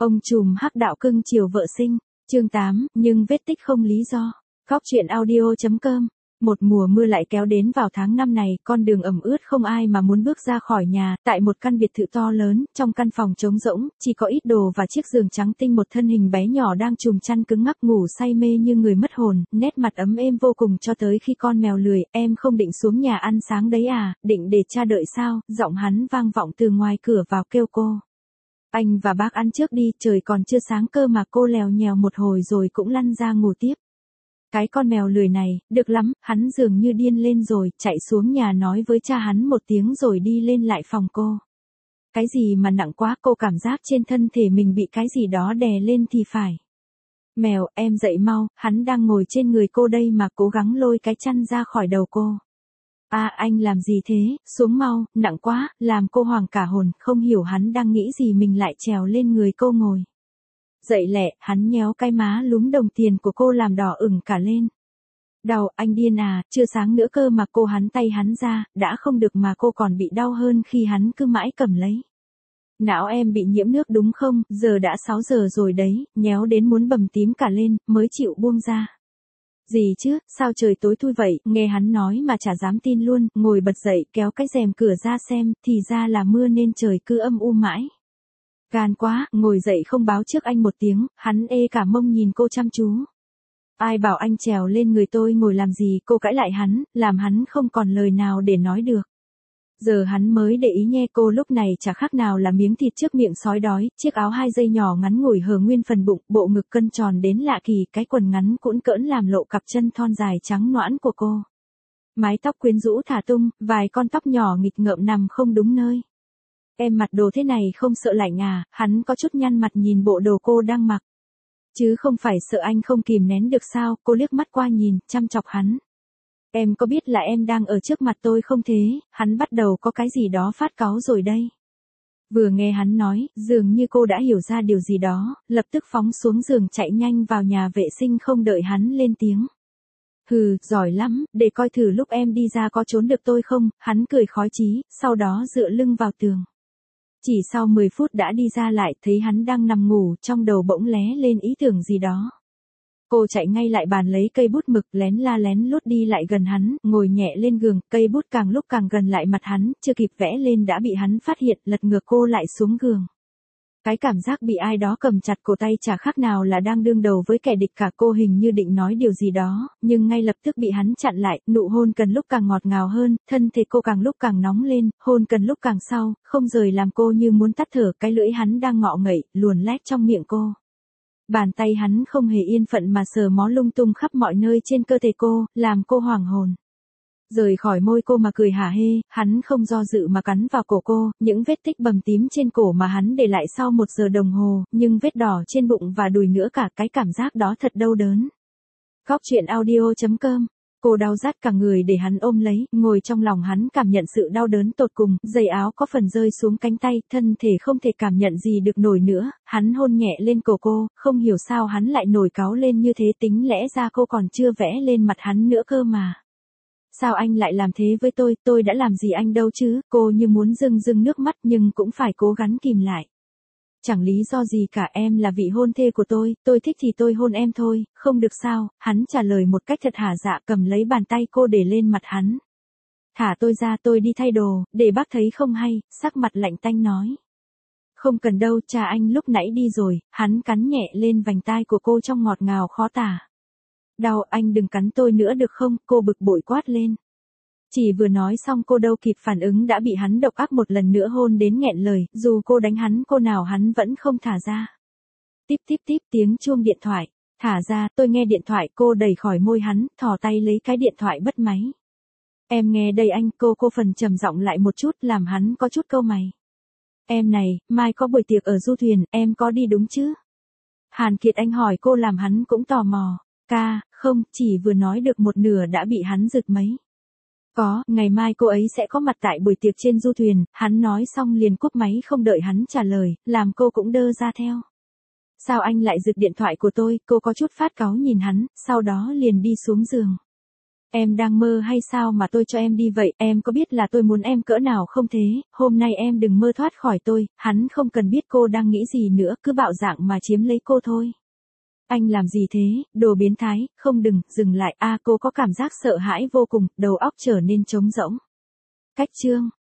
Ông trùm hắc đạo cưng chiều vợ sinh, chương 8, nhưng vết tích không lý do. Góc truyện audio.com. Một mùa mưa lại kéo đến vào tháng 5 này, con đường ẩm ướt không ai mà muốn bước ra khỏi nhà, tại một căn biệt thự to lớn, trong căn phòng trống rỗng, chỉ có ít đồ và chiếc giường trắng tinh, một thân hình bé nhỏ đang trùm chăn cứng ngắc ngủ say mê như người mất hồn, nét mặt ấm êm vô cùng cho tới khi con mèo lười, em không định xuống nhà ăn sáng đấy à, định để cha đợi sao, giọng hắn vang vọng từ ngoài cửa vào kêu cô. Anh và bác ăn trước đi, trời còn chưa sáng cơ mà. Cô lèo nhèo một hồi rồi cũng lăn ra ngủ tiếp. Cái con mèo lười này, được lắm, hắn dường như điên lên rồi, chạy xuống nhà nói với cha hắn một tiếng rồi đi lên lại phòng cô. Cái gì mà nặng quá, cô cảm giác trên thân thể mình bị cái gì đó đè lên thì phải. Mèo, em dậy mau, hắn đang ngồi trên người cô đây mà, cố gắng lôi cái chăn ra khỏi đầu cô. À, anh làm gì thế, xuống mau, nặng quá, làm cô hoảng cả hồn, không hiểu hắn đang nghĩ gì mình lại trèo lên người cô ngồi. Dậy lẹ, hắn nhéo cái má lúm đồng tiền của cô làm đỏ ửng cả lên. Đau, anh điên à, chưa sáng nữa cơ mà. Cô hắn tay hắn ra, đã không được mà cô còn bị đau hơn khi hắn cứ mãi cầm lấy. Não em bị nhiễm nước đúng không, giờ đã 6 giờ rồi đấy, nhéo đến muốn bầm tím cả lên, mới chịu buông ra. Gì chứ, sao trời tối thui vậy, nghe hắn nói mà chả dám tin luôn, ngồi bật dậy kéo cái rèm cửa ra xem, thì ra là mưa nên trời cứ âm u mãi. Gan quá, ngồi dậy không báo trước anh một tiếng, hắn ê cả mông nhìn cô chăm chú. Ai bảo anh trèo lên người tôi ngồi làm gì, cô cãi lại hắn, làm hắn không còn lời nào để nói được. Giờ hắn mới để ý nghe cô lúc này chả khác nào là miếng thịt trước miệng sói đói, chiếc áo 2 dây nhỏ ngắn ngủi hở nguyên phần bụng, bộ ngực cân tròn đến lạ kỳ, cái quần ngắn cũn cỡn làm lộ cặp chân thon dài trắng nõn của cô. Mái tóc quyến rũ thả tung, vài con tóc nhỏ nghịch ngợm nằm không đúng nơi. Em mặc đồ thế này không sợ lạnh à, hắn có chút nhăn mặt nhìn bộ đồ cô đang mặc. Chứ không phải sợ anh không kìm nén được sao, cô liếc mắt qua nhìn, chăm chọc hắn. Em có biết là em đang ở trước mặt tôi không thế, hắn bắt đầu có cái gì đó phát cáu rồi đây. Vừa nghe hắn nói, dường như cô đã hiểu ra điều gì đó, lập tức phóng xuống giường chạy nhanh vào nhà vệ sinh không đợi hắn lên tiếng. Hừ, giỏi lắm, để coi thử lúc em đi ra có trốn được tôi không, hắn cười khói chí, sau đó dựa lưng vào tường. Chỉ sau 10 phút đã đi ra lại, thấy hắn đang nằm ngủ, trong đầu bỗng lé lên ý tưởng gì đó. Cô chạy ngay lại bàn lấy cây bút mực, lén la lén lút đi lại gần hắn, ngồi nhẹ lên giường, cây bút càng lúc càng gần lại mặt hắn, chưa kịp vẽ lên đã bị hắn phát hiện, lật ngược cô lại xuống giường. Cái cảm giác bị ai đó cầm chặt cổ tay chả khác nào là đang đương đầu với kẻ địch cả. Cô hình như định nói điều gì đó, nhưng ngay lập tức bị hắn chặn lại, nụ hôn cần lúc càng ngọt ngào hơn, thân thể cô càng lúc càng nóng lên, hôn cần lúc càng sau, không rời làm cô như muốn tắt thở, cái lưỡi hắn đang ngọ ngậy, luồn lách trong miệng cô. Bàn tay hắn không hề yên phận mà sờ mó lung tung khắp mọi nơi trên cơ thể cô, làm cô hoảng hồn. Rời khỏi môi cô mà cười hả hê, hắn không do dự mà cắn vào cổ cô, những vết tích bầm tím trên cổ mà hắn để lại sau 1 giờ đồng hồ, nhưng vết đỏ trên bụng và đùi nữa cả, cái cảm giác đó thật đau đớn. Góc truyện audio.com. Cô đau rát cả người để hắn ôm lấy, ngồi trong lòng hắn cảm nhận sự đau đớn tột cùng, giày áo có phần rơi xuống cánh tay, thân thể không thể cảm nhận gì được nổi nữa, hắn hôn nhẹ lên cổ cô, không hiểu sao hắn lại nổi cáu lên như thế, tính lẽ ra cô còn chưa vẽ lên mặt hắn nữa cơ mà. Sao anh lại làm thế với tôi đã làm gì anh đâu chứ, cô như muốn rưng rưng nước mắt nhưng cũng phải cố gắng kìm lại. Chẳng lý do gì cả, em là vị hôn thê của tôi thích thì tôi hôn em thôi, không được sao, hắn trả lời một cách thật hả dạ, cầm lấy bàn tay cô để lên mặt hắn. Thả tôi ra, tôi đi thay đồ, để bác thấy không hay, sắc mặt lạnh tanh nói. Không cần đâu, cha anh lúc nãy đi rồi, hắn cắn nhẹ lên vành tai của cô trong ngọt ngào khó tả. Đau, anh đừng cắn tôi nữa được không, cô bực bội quát lên. Chỉ vừa nói xong cô đâu kịp phản ứng đã bị hắn độc ác một lần nữa hôn đến nghẹn lời, dù cô đánh hắn cô nào hắn vẫn không thả ra. Típ típ típ tiếng chuông điện thoại, thả ra, tôi nghe điện thoại. Cô đẩy khỏi môi hắn, thò tay lấy cái điện thoại bắt máy. Em nghe đây anh, cô phần trầm giọng lại một chút làm hắn có chút cau mày. Em này, mai có buổi tiệc ở du thuyền, em có đi đúng chứ? Hàn Kiệt Anh hỏi cô làm hắn cũng tò mò. Không, chỉ vừa nói được một nửa đã bị hắn giật mấy. Có, ngày mai cô ấy sẽ có mặt tại buổi tiệc trên du thuyền, hắn nói xong liền cúp máy không đợi hắn trả lời, làm cô cũng đơ ra theo. Sao anh lại giật điện thoại của tôi, cô có chút phát cáu nhìn hắn, sau đó liền đi xuống giường. Em đang mơ hay sao mà tôi cho em đi vậy, em có biết là tôi muốn em cỡ nào không thế, hôm nay em đừng mơ thoát khỏi tôi, hắn không cần biết cô đang nghĩ gì nữa, cứ bạo dạn mà chiếm lấy cô thôi. Anh làm gì thế, đồ biến thái, không đừng, dừng lại, cô có cảm giác sợ hãi vô cùng, đầu óc trở nên trống rỗng. Cách chương